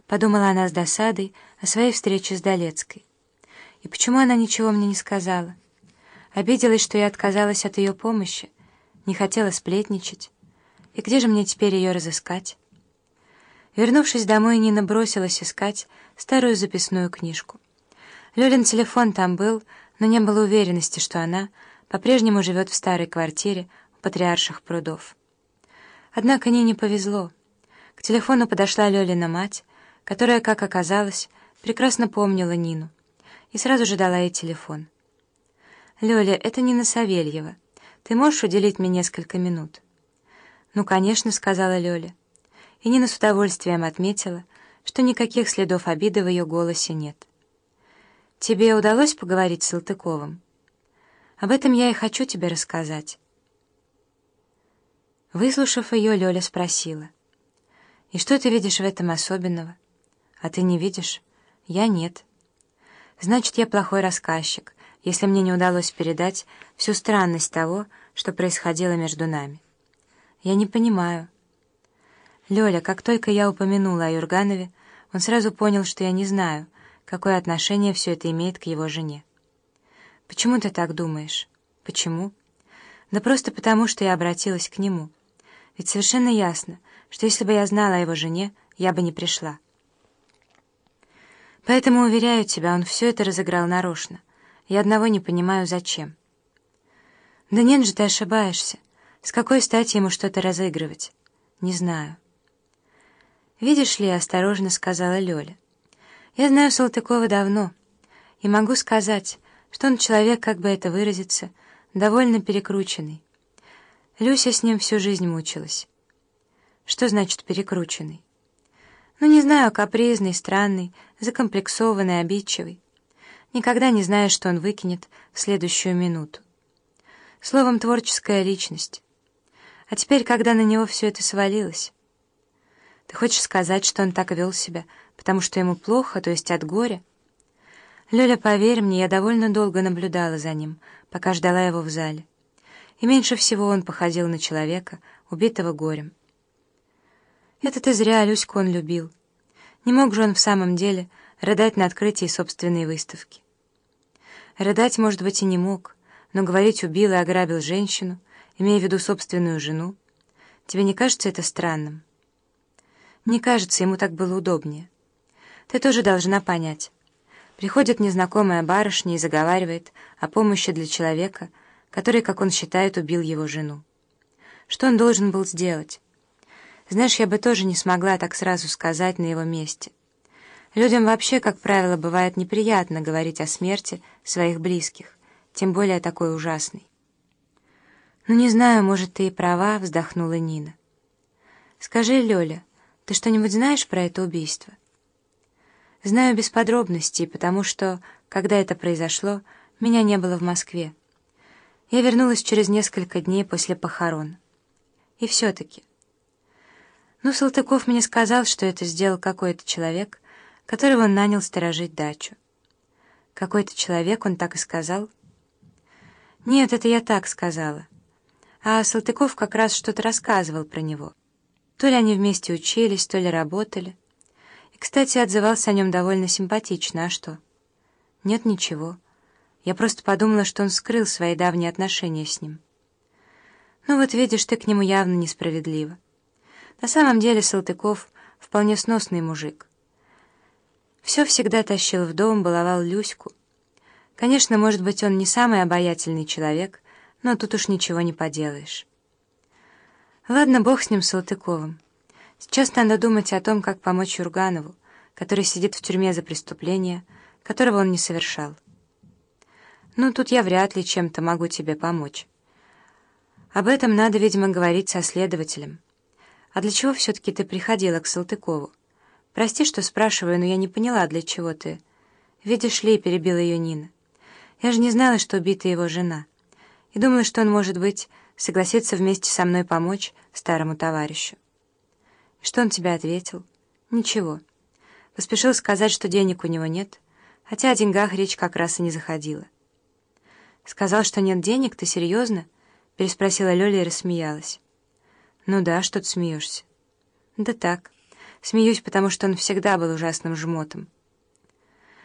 подумала она с досадой о своей встрече с Долецкой. И почему она ничего мне не сказала? Обиделась, что я отказалась от ее помощи, не хотела сплетничать. И где же мне теперь ее разыскать? Вернувшись домой, Нина бросилась искать старую записную книжку. Лёлин телефон там был, но не было уверенности, что она по-прежнему живет в старой квартире у Патриарших прудов. Однако Нине повезло. К телефону подошла Лёлина мать, которая, как оказалось, прекрасно помнила Нину, и сразу же дала ей телефон. «Лёля, это Нина Савельева. Ты можешь уделить мне несколько минут?» «Ну, конечно», — сказала Лёля. И Нина с удовольствием отметила, что никаких следов обиды в ее голосе нет. «Тебе удалось поговорить с Салтыковым? Об этом я и хочу тебе рассказать». Выслушав ее, Лёля спросила: «И что ты видишь в этом особенного?» «А ты не видишь?» «Я нет». «Значит, я плохой рассказчик, если мне не удалось передать всю странность того, что происходило между нами». «Я не понимаю». «Лёля, как только я упомянула о Юрганове, он сразу понял, что я не знаю, какое отношение все это имеет к его жене». «Почему ты так думаешь?» «Почему?» «Да просто потому, что я обратилась к нему. Ведь совершенно ясно, что если бы я знала о его жене, я бы не пришла. Поэтому, уверяю тебя, он все это разыграл нарочно. Я одного не понимаю, зачем». «Да нет же, ты ошибаешься. С какой стати ему что-то разыгрывать?» «Не знаю». «Видишь ли, — осторожно сказала Лёля, — я знаю Салтыкова давно, и могу сказать, что он человек, как бы это выразиться, довольно перекрученный. Люся с ним всю жизнь мучилась». «Что значит перекрученный?» «Ну, не знаю, капризный, странный, закомплексованный, обидчивый. Никогда не знаешь, что он выкинет в следующую минуту. Словом, творческая личность. А теперь, когда на него все это свалилось...» «Ты хочешь сказать, что он так вел себя, потому что ему плохо, то есть от горя?» «Лёля, поверь мне, я довольно долго наблюдала за ним, пока ждала его в зале. И меньше всего он походил на человека, убитого горем». «Это ты зря, Люську он любил. Не мог же он в самом деле рыдать на открытии собственной выставки?» «Рыдать, может быть, и не мог, но говорить убил и ограбил женщину, имея в виду собственную жену. Тебе не кажется это странным?» «Не кажется, ему так было удобнее. Ты тоже должна понять. Приходит незнакомая барышня и заговаривает о помощи для человека, который, как он считает, убил его жену. Что он должен был сделать? Знаешь, я бы тоже не смогла так сразу сказать на его месте. Людям вообще, как правило, бывает неприятно говорить о смерти своих близких, тем более такой ужасной». «Ну, не знаю, может, ты и права», — вздохнула Нина. «Скажи, Лёля, ты что-нибудь знаешь про это убийство?» «Знаю без подробностей, потому что, когда это произошло, меня не было в Москве. Я вернулась через несколько дней после похорон. И все-таки...» «Ну, Салтыков мне сказал, что это сделал какой-то человек, которого он нанял сторожить дачу». «Какой-то человек, он так и сказал?» «Нет, это я так сказала. А Салтыков как раз что-то рассказывал про него. То ли они вместе учились, то ли работали. И, кстати, отзывался о нем довольно симпатично, а что?» «Нет, ничего. Я просто подумала, что он скрыл свои давние отношения с ним». «Ну вот видишь, ты к нему явно несправедлива. На самом деле Салтыков вполне сносный мужик. Все всегда тащил в дом, баловал Люську. Конечно, может быть, он не самый обаятельный человек, но тут уж ничего не поделаешь. Ладно, бог с ним, Салтыковым. Сейчас надо думать о том, как помочь Юрганову, который сидит в тюрьме за преступление, которого он не совершал. Ну, тут я вряд ли чем-то могу тебе помочь. Об этом надо, видимо, говорить со следователем. А для чего все-таки ты приходила к Салтыкову? Прости, что спрашиваю, но я не поняла, для чего ты... Видишь ли, перебила ее Нина. Я же не знала, что убита его жена. И думала, что он, может быть, согласится вместе со мной помочь старому товарищу. И что он тебе ответил? Ничего. Поспешил сказать, что денег у него нет, хотя о деньгах речь как раз и не заходила. «Сказал, что нет денег? Ты серьезно?» — переспросила Лёля и рассмеялась. «Ну да, что ты смеешься?» «Да так. Смеюсь, потому что он всегда был ужасным жмотом.